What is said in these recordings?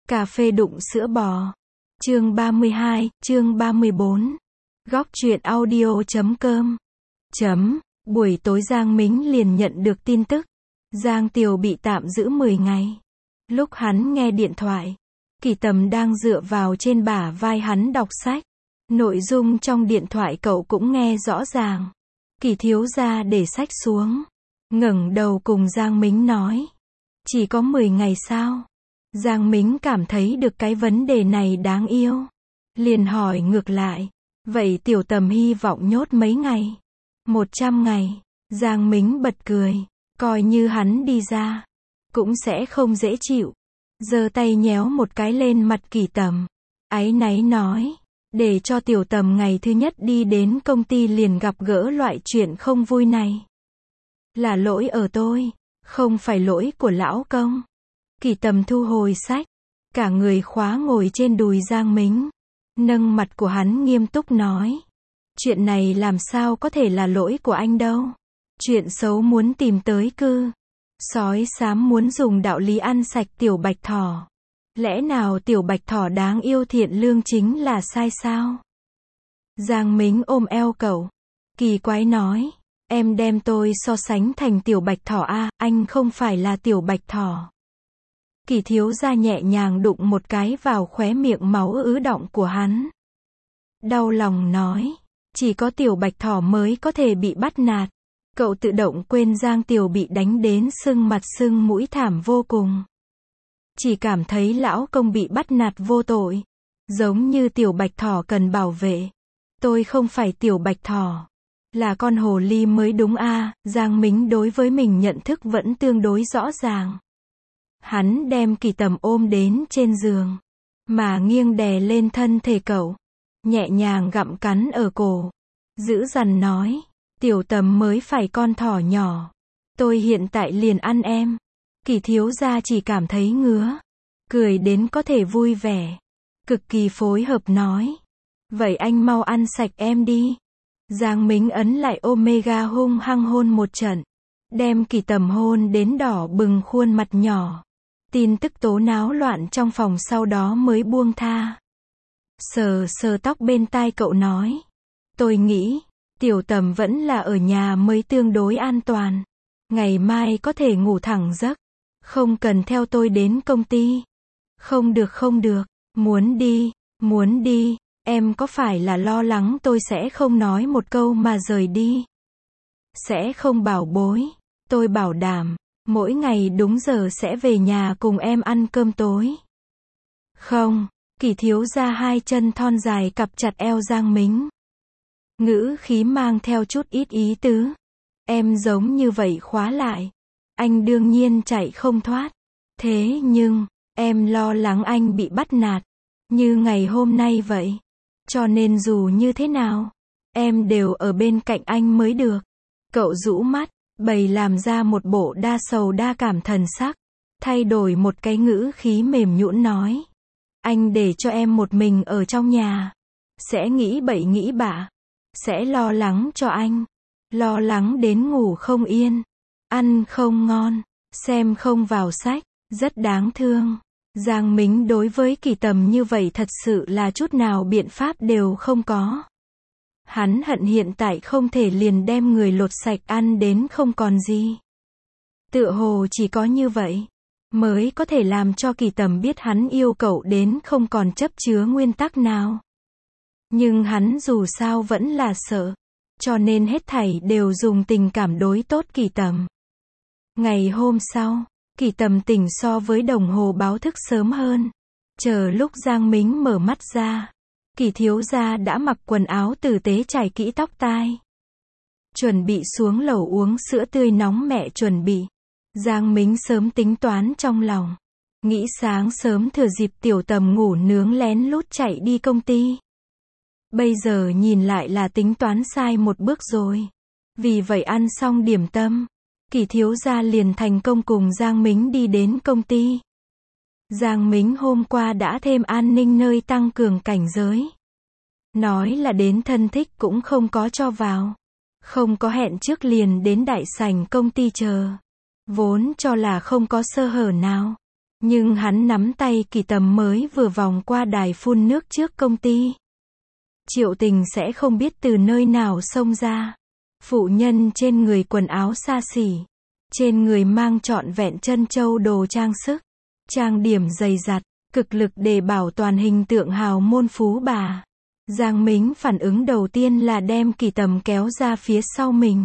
Cà phê đụng sữa bò. Chương 32, chương 34. Góc truyện audio.com. Buổi tối Giang Mính liền nhận được tin tức. Giang Tiều bị tạm giữ 10 ngày. Lúc hắn nghe điện thoại, Kỳ Tầm đang dựa vào trên bả vai hắn đọc sách. Nội dung trong điện thoại cậu cũng nghe rõ ràng. Kỳ thiếu gia để sách xuống, ngẩng đầu cùng Giang Mính nói. Chỉ có 10 ngày sao? Giang Mính cảm thấy được cái vấn đề này đáng yêu. Liền hỏi ngược lại. Vậy Tiểu Tầm hy vọng nhốt mấy ngày? 100 ngày. Giang Mính bật cười. Coi như hắn đi ra, cũng sẽ không dễ chịu. Giơ tay nhéo một cái lên mặt Kỳ Tầm. Áy náy nói. Để cho Tiểu Tầm ngày thứ nhất đi đến công ty liền gặp gỡ loại chuyện không vui này. Là lỗi ở tôi, không phải lỗi của lão công. Kỳ Tầm thu hồi sách, cả người khóa ngồi trên đùi Giang Mính, nâng mặt của hắn nghiêm túc nói. Chuyện này làm sao có thể là lỗi của anh đâu. Chuyện xấu muốn tìm tới cư. Sói xám muốn dùng đạo lý ăn sạch Tiểu Bạch Thỏ. Lẽ nào Tiểu Bạch Thỏ đáng yêu thiện lương chính là sai sao? Giang Mính ôm eo cậu, kỳ quái nói. Em đem tôi so sánh thành Tiểu Bạch Thỏ à, anh không phải là Tiểu Bạch Thỏ. Kỳ thiếu gia nhẹ nhàng đụng một cái vào khóe miệng máu ứ đọng của hắn. Đau lòng nói. Chỉ có Tiểu Bạch Thỏ mới có thể bị bắt nạt. Cậu tự động quên Giang Tiều bị đánh đến sưng mặt sưng mũi thảm vô cùng. Chỉ cảm thấy lão công bị bắt nạt vô tội. Giống như Tiểu Bạch Thỏ cần bảo vệ. Tôi không phải Tiểu Bạch Thỏ. Là con hồ ly mới đúng à, Giang Mính đối với mình nhận thức vẫn tương đối rõ ràng. Hắn đem Kỳ Tầm ôm đến trên giường, mà nghiêng đè lên thân thể cậu, nhẹ nhàng gặm cắn ở cổ, dữ dằn nói. Tiểu Tầm mới phải con thỏ nhỏ. Tôi hiện tại liền ăn em. Kỳ thiếu gia chỉ cảm thấy ngứa. Cười đến có thể vui vẻ. Cực kỳ phối hợp nói. Vậy anh mau ăn sạch em đi. Giang Mính ấn lại Omega hung hăng hôn một trận. Đem Kỳ Tầm hôn đến đỏ bừng khuôn mặt nhỏ. Tin tức tố náo loạn trong phòng sau đó mới buông tha. Sờ sờ tóc bên tai cậu nói. Tôi nghĩ, Tiểu Tầm vẫn là ở nhà mới tương đối an toàn. Ngày mai có thể ngủ thẳng giấc. Không cần theo tôi đến công ty. Không được, muốn đi, em có phải là lo lắng tôi sẽ không nói một câu mà rời đi? Sẽ không bảo bối, tôi bảo đảm, mỗi ngày đúng giờ sẽ về nhà cùng em ăn cơm tối. Không, Kỳ thiếu gia hai chân thon dài cặp chặt eo Giang Mính. Ngữ khí mang theo chút ít ý tứ. Em giống như vậy khóa lại. Anh đương nhiên chạy không thoát. Thế nhưng, em lo lắng anh bị bắt nạt. Như ngày hôm nay vậy. Cho nên dù như thế nào, em đều ở bên cạnh anh mới được. Cậu rũ mắt, bày làm ra một bộ đa sầu đa cảm thần sắc. Thay đổi một cái ngữ khí mềm nhũn nói. Anh để cho em một mình ở trong nhà. Sẽ nghĩ bậy nghĩ bạ. Sẽ lo lắng cho anh. Lo lắng đến ngủ không yên. Ăn không ngon. Xem không vào sách. Rất đáng thương. Giang Mính đối với Kỳ Tầm như vậy thật sự là chút nào biện pháp đều không có. Hắn hận hiện tại không thể liền đem người lột sạch ăn đến không còn gì. Tựa hồ chỉ có như vậy mới có thể làm cho Kỳ Tầm biết hắn yêu cậu đến không còn chấp chứa nguyên tắc nào. Nhưng hắn dù sao vẫn là sợ, cho nên hết thảy đều dùng tình cảm đối tốt Kỳ Tầm. Ngày hôm sau, Kỳ Tầm tỉnh so với đồng hồ báo thức sớm hơn. Chờ lúc Giang Mính mở mắt ra, Kỳ thiếu gia đã mặc quần áo tử tế chải kỹ tóc tai. Chuẩn bị xuống lầu uống sữa tươi nóng mẹ chuẩn bị. Giang Mính sớm tính toán trong lòng. Nghĩ sáng sớm thừa dịp Tiểu Tầm ngủ nướng lén lút chạy đi công ty. Bây giờ nhìn lại là tính toán sai một bước rồi. Vì vậy ăn xong điểm tâm, Kỳ thiếu gia liền thành công cùng Giang Mính đi đến công ty. Giang Mính hôm qua đã thêm an ninh nơi tăng cường cảnh giới. Nói là đến thân thích cũng không có cho vào. Không có hẹn trước liền đến đại sảnh công ty chờ. Vốn cho là không có sơ hở nào. Nhưng hắn nắm tay Kỳ Tầm mới vừa vòng qua đài phun nước trước công ty. Triệu Tình sẽ không biết từ nơi nào xông ra. Phụ nhân trên người quần áo xa xỉ. Trên người mang trọn vẹn trân châu đồ trang sức. Trang điểm dày dặt, cực lực để bảo toàn hình tượng hào môn phú bà. Giang Mính phản ứng đầu tiên là đem Kỳ Tầm kéo ra phía sau mình.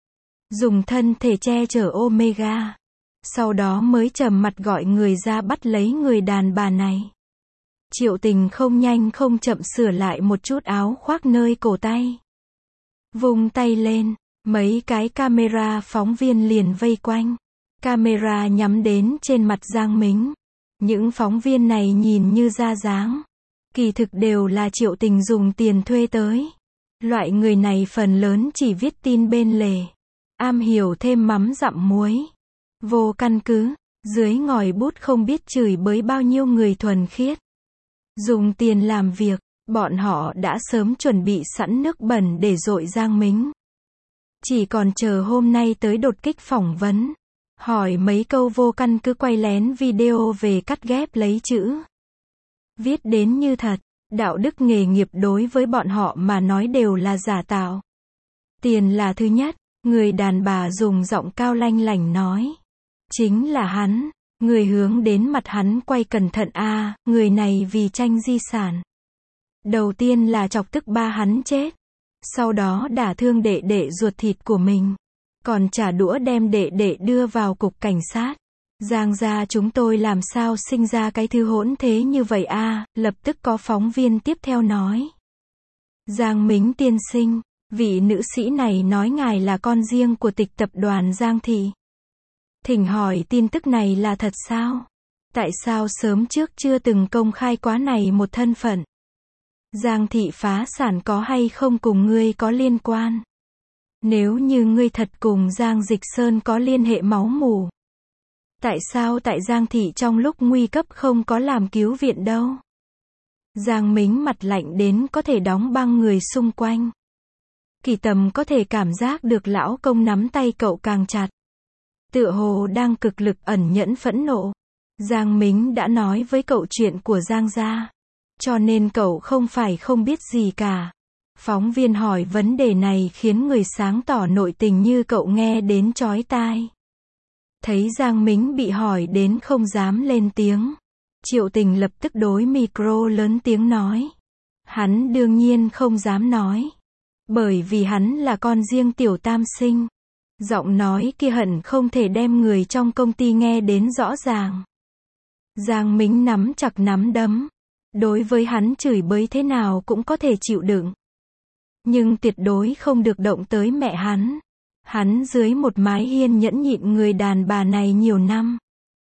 Dùng thân thể che chở Omega. Sau đó mới trầm mặt gọi người ra bắt lấy người đàn bà này. Triệu Tình không nhanh không chậm sửa lại một chút áo khoác nơi cổ tay. Vung tay lên, mấy cái camera phóng viên liền vây quanh. Camera nhắm đến trên mặt Giang Mính. Những phóng viên này nhìn như ra dáng. Kỳ thực đều là Triệu Tình dùng tiền thuê tới. Loại người này phần lớn chỉ viết tin bên lề. Am hiểu thêm mắm dặm muối. Vô căn cứ, dưới ngòi bút không biết chửi bới bao nhiêu người thuần khiết. Dùng tiền làm việc, bọn họ đã sớm chuẩn bị sẵn nước bẩn để dội Giang Mính. Chỉ còn chờ hôm nay tới đột kích phỏng vấn. Hỏi mấy câu vô căn cứ quay lén video về cắt ghép lấy chữ. Viết đến như thật, đạo đức nghề nghiệp đối với bọn họ mà nói đều là giả tạo. Tiền là thứ nhất, người đàn bà dùng giọng cao lanh lảnh nói. Chính là hắn, người hướng đến mặt hắn quay cẩn thận a, người này vì tranh di sản. Đầu tiên là chọc tức ba hắn chết. Sau đó đả thương đệ đệ ruột thịt của mình. Còn trả đũa đem đệ đệ đưa vào cục cảnh sát. Giang gia chúng tôi làm sao sinh ra cái thứ hỗn thế như vậy a, lập tức có phóng viên tiếp theo nói. Giang Mính tiên sinh, vị nữ sĩ này nói ngài là con riêng của tịch tập đoàn Giang Thị. Thỉnh hỏi tin tức này là thật sao? Tại sao sớm trước chưa từng công khai quá này một thân phận? Giang Thị phá sản có hay không cùng ngươi có liên quan? Nếu như ngươi thật cùng Giang Dịch Sơn có liên hệ máu mủ. Tại sao tại Giang Thị trong lúc nguy cấp không có làm cứu viện đâu? Giang Mính mặt lạnh đến có thể đóng băng người xung quanh. Kỳ Tầm có thể cảm giác được lão công nắm tay cậu càng chặt. Tựa hồ đang cực lực ẩn nhẫn phẫn nộ. Giang Mính đã nói với cậu chuyện của Giang gia. Cho nên cậu không phải không biết gì cả. Phóng viên hỏi vấn đề này khiến người sáng tỏ nội tình như cậu nghe đến chói tai. Thấy Giang Mính bị hỏi đến không dám lên tiếng. Triệu Tình lập tức đối micro lớn tiếng nói. Hắn đương nhiên không dám nói. Bởi vì hắn là con riêng tiểu tam sinh. Giọng nói kia hận không thể đem người trong công ty nghe đến rõ ràng. Giang Mính nắm chặt nắm đấm. Đối với hắn chửi bới thế nào cũng có thể chịu đựng. Nhưng tuyệt đối không được động tới mẹ hắn. Hắn dưới một mái hiên nhẫn nhịn người đàn bà này nhiều năm.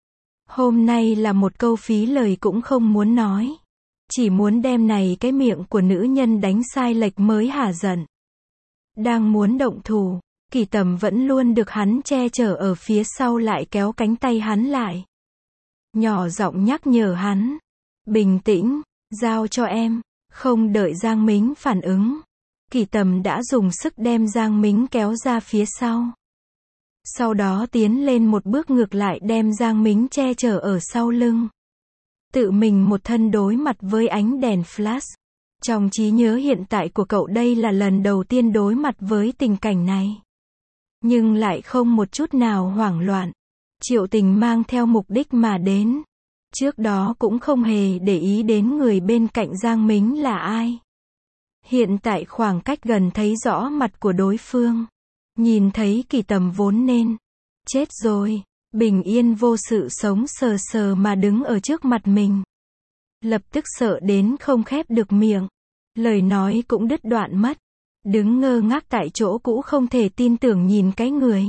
Hôm nay là một câu phí lời cũng không muốn nói. Chỉ muốn đem này cái miệng của nữ nhân đánh sai lệch mới hả giận. Đang muốn động thủ, Kỳ Tầm vẫn luôn được hắn che chở ở phía sau lại kéo cánh tay hắn lại. Nhỏ giọng nhắc nhở hắn. Bình tĩnh, giao cho em. Không đợi Giang Mính phản ứng. Kỳ Tầm đã dùng sức đem Giang Mính kéo ra phía sau. Sau đó tiến lên một bước ngược lại đem Giang Mính che chở ở sau lưng. Tự mình một thân đối mặt với ánh đèn flash. Trong trí nhớ hiện tại của cậu đây là lần đầu tiên đối mặt với tình cảnh này. Nhưng lại không một chút nào hoảng loạn. Triệu Tình mang theo mục đích mà đến. Trước đó cũng không hề để ý đến người bên cạnh Giang Mính là ai. Hiện tại khoảng cách gần thấy rõ mặt của đối phương. Nhìn thấy Kỳ Tầm vốn nên chết rồi, bình yên vô sự sống sờ sờ mà đứng ở trước mặt mình. Lập tức sợ đến không khép được miệng. Lời nói cũng đứt đoạn mất. Đứng ngơ ngác tại chỗ cũ không thể tin tưởng nhìn cái người.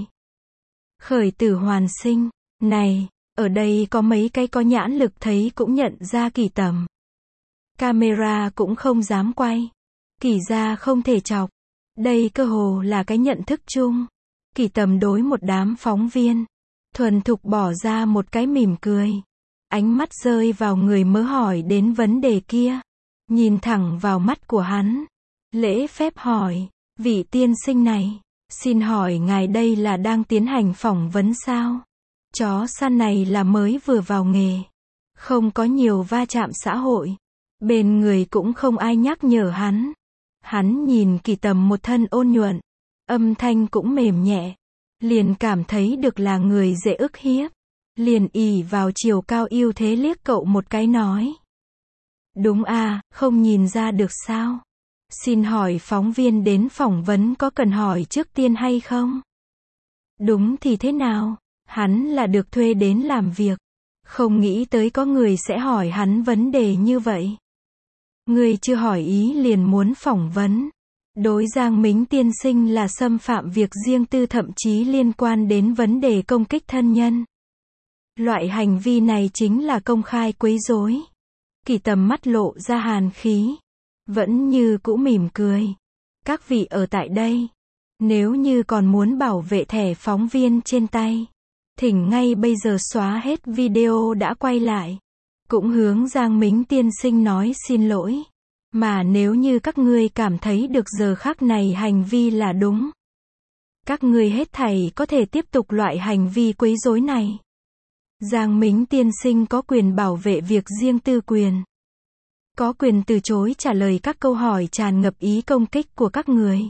Khởi tử hoàn sinh. Này, ở đây có mấy cái có nhãn lực thấy cũng nhận ra Kỳ Tầm. Camera cũng không dám quay. Kỳ ra không thể chọc. Đây cơ hồ là cái nhận thức chung. Kỳ Tầm đối một đám phóng viên. Thuần thục bỏ ra một cái mỉm cười. Ánh mắt rơi vào người mới hỏi đến vấn đề kia. Nhìn thẳng vào mắt của hắn. Lễ phép hỏi. Vị tiên sinh này. Xin hỏi ngài đây là đang tiến hành phỏng vấn sao? Chó săn này là mới vừa vào nghề. Không có nhiều va chạm xã hội. Bên người cũng không ai nhắc nhở hắn. Hắn nhìn Kỳ Tầm một thân ôn nhuận, âm thanh cũng mềm nhẹ, liền cảm thấy được là người dễ ức hiếp. Liền ỷ vào chiều cao ưu thế liếc cậu một cái nói. Đúng à, không nhìn ra được sao? Xin hỏi phóng viên đến phỏng vấn có cần hỏi trước tiên hay không? Đúng thì thế nào? Hắn là được thuê đến làm việc. Không nghĩ tới có người sẽ hỏi hắn vấn đề như vậy. Người chưa hỏi ý liền muốn phỏng vấn. Đối Giang Mính tiên sinh là xâm phạm việc riêng tư, thậm chí liên quan đến vấn đề công kích thân nhân. Loại hành vi này chính là công khai quấy rối. Kỳ Tầm mắt lộ ra hàn khí, vẫn như cũ mỉm cười. Các vị ở tại đây, nếu như còn muốn bảo vệ thẻ phóng viên trên tay, thỉnh ngay bây giờ xóa hết video đã quay lại. Cũng hướng Giang Mính tiên sinh nói xin lỗi. Mà nếu như các ngươi cảm thấy được giờ khắc này hành vi là đúng, các ngươi hết thảy có thể tiếp tục loại hành vi quấy rối này. Giang Mính tiên sinh có quyền bảo vệ việc riêng tư quyền. Có quyền từ chối trả lời các câu hỏi tràn ngập ý công kích của các người.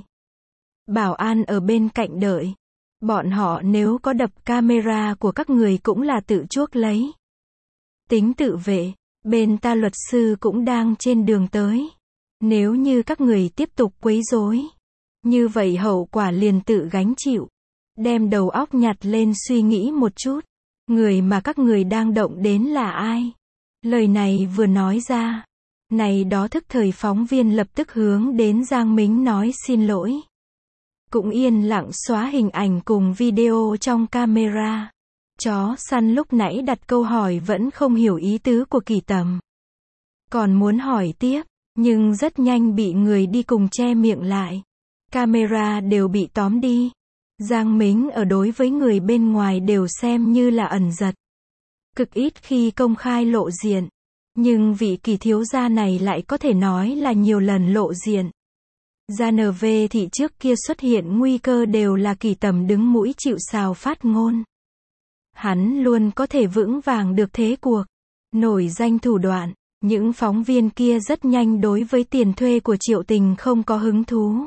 Bảo an ở bên cạnh đợi. Bọn họ nếu có đập camera của các người cũng là tự chuốc lấy. Tính tự vệ, bên ta luật sư cũng đang trên đường tới. Nếu như các người tiếp tục quấy rối, như vậy hậu quả liền tự gánh chịu. Đem đầu óc nhặt lên suy nghĩ một chút. Người mà các người đang động đến là ai? Lời này vừa nói ra, này đó thức thời phóng viên lập tức hướng đến Giang Mính nói xin lỗi. Cũng yên lặng xóa hình ảnh cùng video trong camera. Chó săn lúc nãy đặt câu hỏi vẫn không hiểu ý tứ của Kỳ Tầm. Còn muốn hỏi tiếp, nhưng rất nhanh bị người đi cùng che miệng lại. Camera đều bị tóm đi. Giang Mính ở đối với người bên ngoài đều xem như là ẩn giật. Cực ít khi công khai lộ diện. Nhưng vị Kỳ thiếu gia này lại có thể nói là nhiều lần lộ diện. Ra NV thị trước kia xuất hiện nguy cơ đều là Kỳ Tầm đứng mũi chịu sào phát ngôn. Hắn luôn có thể vững vàng được thế cuộc. Nổi danh thủ đoạn. Những phóng viên kia rất nhanh đối với tiền thuê của Triệu Tình không có hứng thú.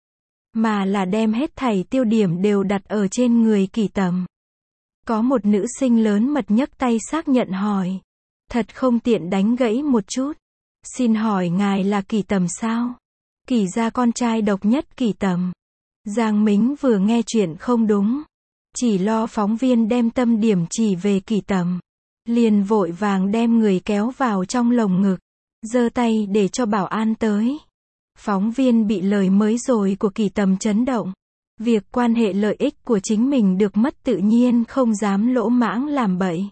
Mà là đem hết thảy tiêu điểm đều đặt ở trên người Kỳ Tầm. Có một nữ sinh lớn mật nhấc tay xác nhận hỏi. Thật không tiện đánh gãy một chút. Xin hỏi ngài là Kỳ Tầm sao? Kỳ gia con trai độc nhất Kỳ Tầm. Giang Mính vừa nghe chuyện không đúng. Chỉ lo phóng viên đem tâm điểm chỉ về Kỳ Tầm. Liền vội vàng đem người kéo vào trong lồng ngực. Giơ tay để cho bảo an tới. Phóng viên bị lời mới rồi của Kỳ Tầm chấn động. Việc quan hệ lợi ích của chính mình được mất tự nhiên không dám lỗ mãng làm bậy.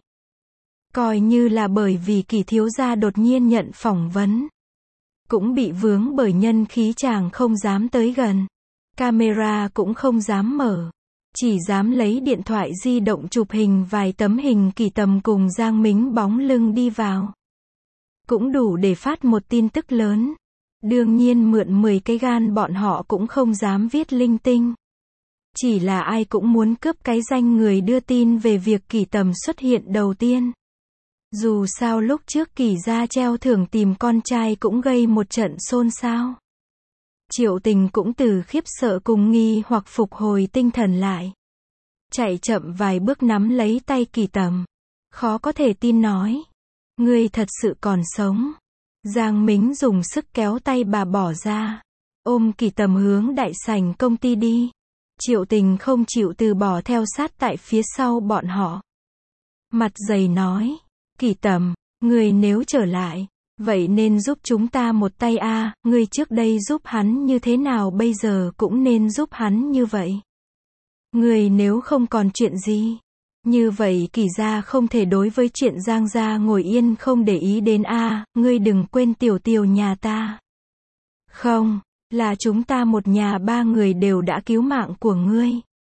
Coi như là bởi vì Kỳ thiếu gia đột nhiên nhận phỏng vấn. Cũng bị vướng bởi nhân khí chàng không dám tới gần. Camera cũng không dám mở. Chỉ dám lấy điện thoại di động chụp hình vài tấm hình Kỳ Tầm cùng Giang Mính bóng lưng đi vào. Cũng đủ để phát một tin tức lớn. Đương nhiên mượn 10 cái gan bọn họ cũng không dám viết linh tinh. Chỉ là ai cũng muốn cướp cái danh người đưa tin về việc Kỳ Tầm xuất hiện đầu tiên. Dù sao lúc trước Kỳ gia treo thưởng tìm con trai cũng gây một trận xôn xao. Triệu Tình cũng từ khiếp sợ cùng nghi hoặc phục hồi tinh thần lại. Chạy chậm vài bước nắm lấy tay Kỳ Tầm. Khó có thể tin nói. Ngươi thật sự còn sống. Giang Mính dùng sức kéo tay bà bỏ ra. Ôm Kỳ Tầm hướng đại sảnh công ty đi. Triệu Tình không chịu từ bỏ theo sát tại phía sau bọn họ. Mặt dày nói. Kỳ Tầm, ngươi nếu trở lại, vậy nên giúp chúng ta một tay a, ngươi trước đây giúp hắn như thế nào bây giờ cũng nên giúp hắn như vậy. Ngươi nếu không còn chuyện gì, như vậy Kỳ gia không thể đối với chuyện Giang gia ngồi yên không để ý đến a, ngươi đừng quên Tiểu Tiểu nhà ta. Không, là chúng ta một nhà ba người đều đã cứu mạng của ngươi.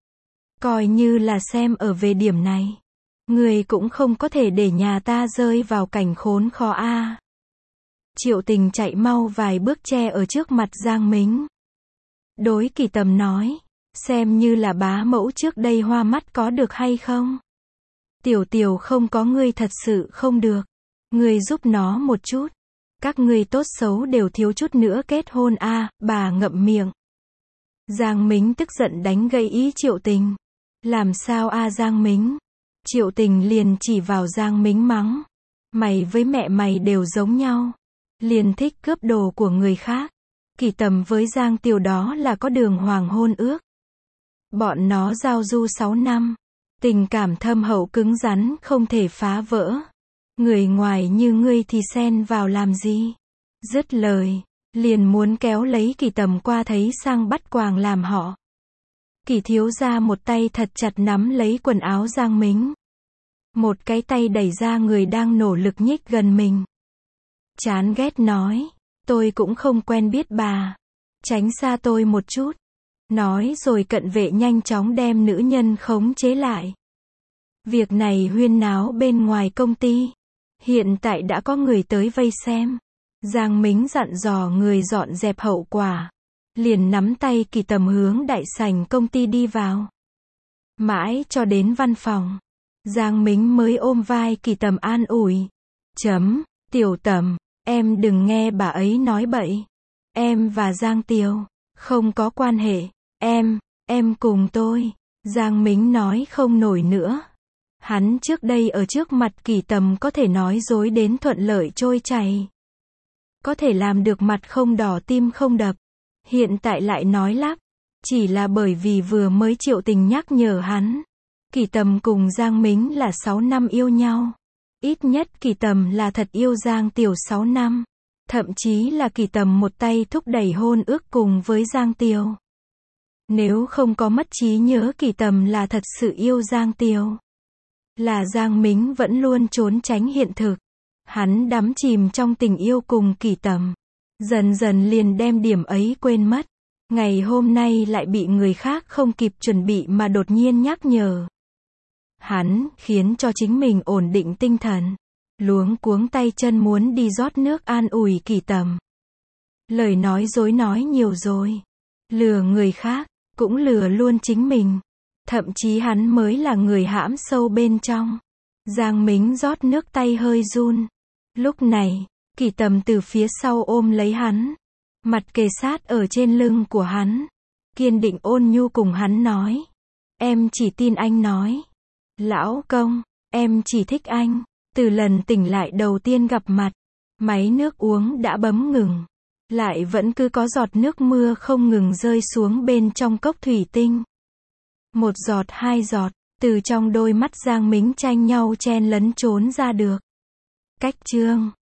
Coi như là xem ở về điểm này. Ngươi cũng không có thể để nhà ta rơi vào cảnh khốn khó a. Triệu Tình chạy mau vài bước che ở trước mặt Giang Mính. Đối Kỳ Tầm nói, xem như là bá mẫu trước đây hoa mắt có được hay không? Tiểu Tiểu không có ngươi thật sự không được. Ngươi giúp nó một chút. Các ngươi tốt xấu đều thiếu chút nữa kết hôn a, bà ngậm miệng. Giang Mính tức giận đánh gãy ý Triệu Tình. Làm sao a Giang Mính? Triệu Tình liền chỉ vào Giang Mính mắng. Mày với mẹ mày đều giống nhau. Liền thích cướp đồ của người khác. Kỳ Tầm với Giang Tiều đó là có đường hoàng hôn ước. Bọn nó giao du 6 năm. Tình cảm thâm hậu cứng rắn không thể phá vỡ. Người ngoài như ngươi thì xen vào làm gì? Dứt lời, liền muốn kéo lấy Kỳ Tầm qua thấy sang bắt quàng làm họ. Kỳ thiếu gia một tay thật chặt nắm lấy quần áo Giang Mính. Một cái tay đẩy ra người đang nỗ lực nhích gần mình. Chán ghét nói, tôi cũng không quen biết bà. Tránh xa tôi một chút. Nói rồi cận vệ nhanh chóng đem nữ nhân khống chế lại. Việc này huyên náo bên ngoài công ty. Hiện tại đã có người tới vây xem. Giang Mính dặn dò người dọn dẹp hậu quả. Liền nắm tay Kỳ Tầm hướng đại sảnh công ty đi vào. Mãi cho đến văn phòng. Giang Mính mới ôm vai Kỳ Tầm an ủi. Tiểu Tầm, em đừng nghe bà ấy nói bậy. Em và Giang Tiều không có quan hệ. Em cùng tôi. Giang Mính nói không nổi nữa. Hắn trước đây ở trước mặt Kỳ Tầm có thể nói dối đến thuận lợi trôi chảy. Có thể làm được mặt không đỏ tim không đập. Hiện tại lại nói lắp. Chỉ là bởi vì vừa mới Triệu Tình nhắc nhở hắn. Kỳ Tầm cùng Giang Mính là 6 năm yêu nhau. Ít nhất Kỳ Tầm là thật yêu Giang Tiều 6 năm. Thậm chí là Kỳ Tầm một tay thúc đẩy hôn ước cùng với Giang Tiều. Nếu không có mất trí nhớ Kỳ Tầm là thật sự yêu Giang Tiều. Là Giang Mính vẫn luôn trốn tránh hiện thực. Hắn đắm chìm trong tình yêu cùng Kỳ Tầm. Dần dần liền đem điểm ấy quên mất. Ngày hôm nay lại bị người khác không kịp chuẩn bị mà đột nhiên nhắc nhở. Hắn khiến cho chính mình ổn định tinh thần. Luống cuống tay chân muốn đi rót nước an ủi Kỳ Tầm. Lời nói dối nói nhiều rồi. Lừa người khác, cũng lừa luôn chính mình. Thậm chí hắn mới là người hãm sâu bên trong. Giang Mính rót nước tay hơi run. Lúc này, Kỳ Tầm từ phía sau ôm lấy hắn. Mặt kề sát ở trên lưng của hắn. Kiên định ôn nhu cùng hắn nói. Em chỉ tin anh nói. Lão công, em chỉ thích anh. Từ lần tỉnh lại đầu tiên gặp mặt, máy nước uống đã bấm ngừng. Lại vẫn cứ có giọt nước mưa không ngừng rơi xuống bên trong cốc thủy tinh. Một giọt hai giọt, từ trong đôi mắt Giang Mính tranh nhau chen lấn trốn ra được. Cách chương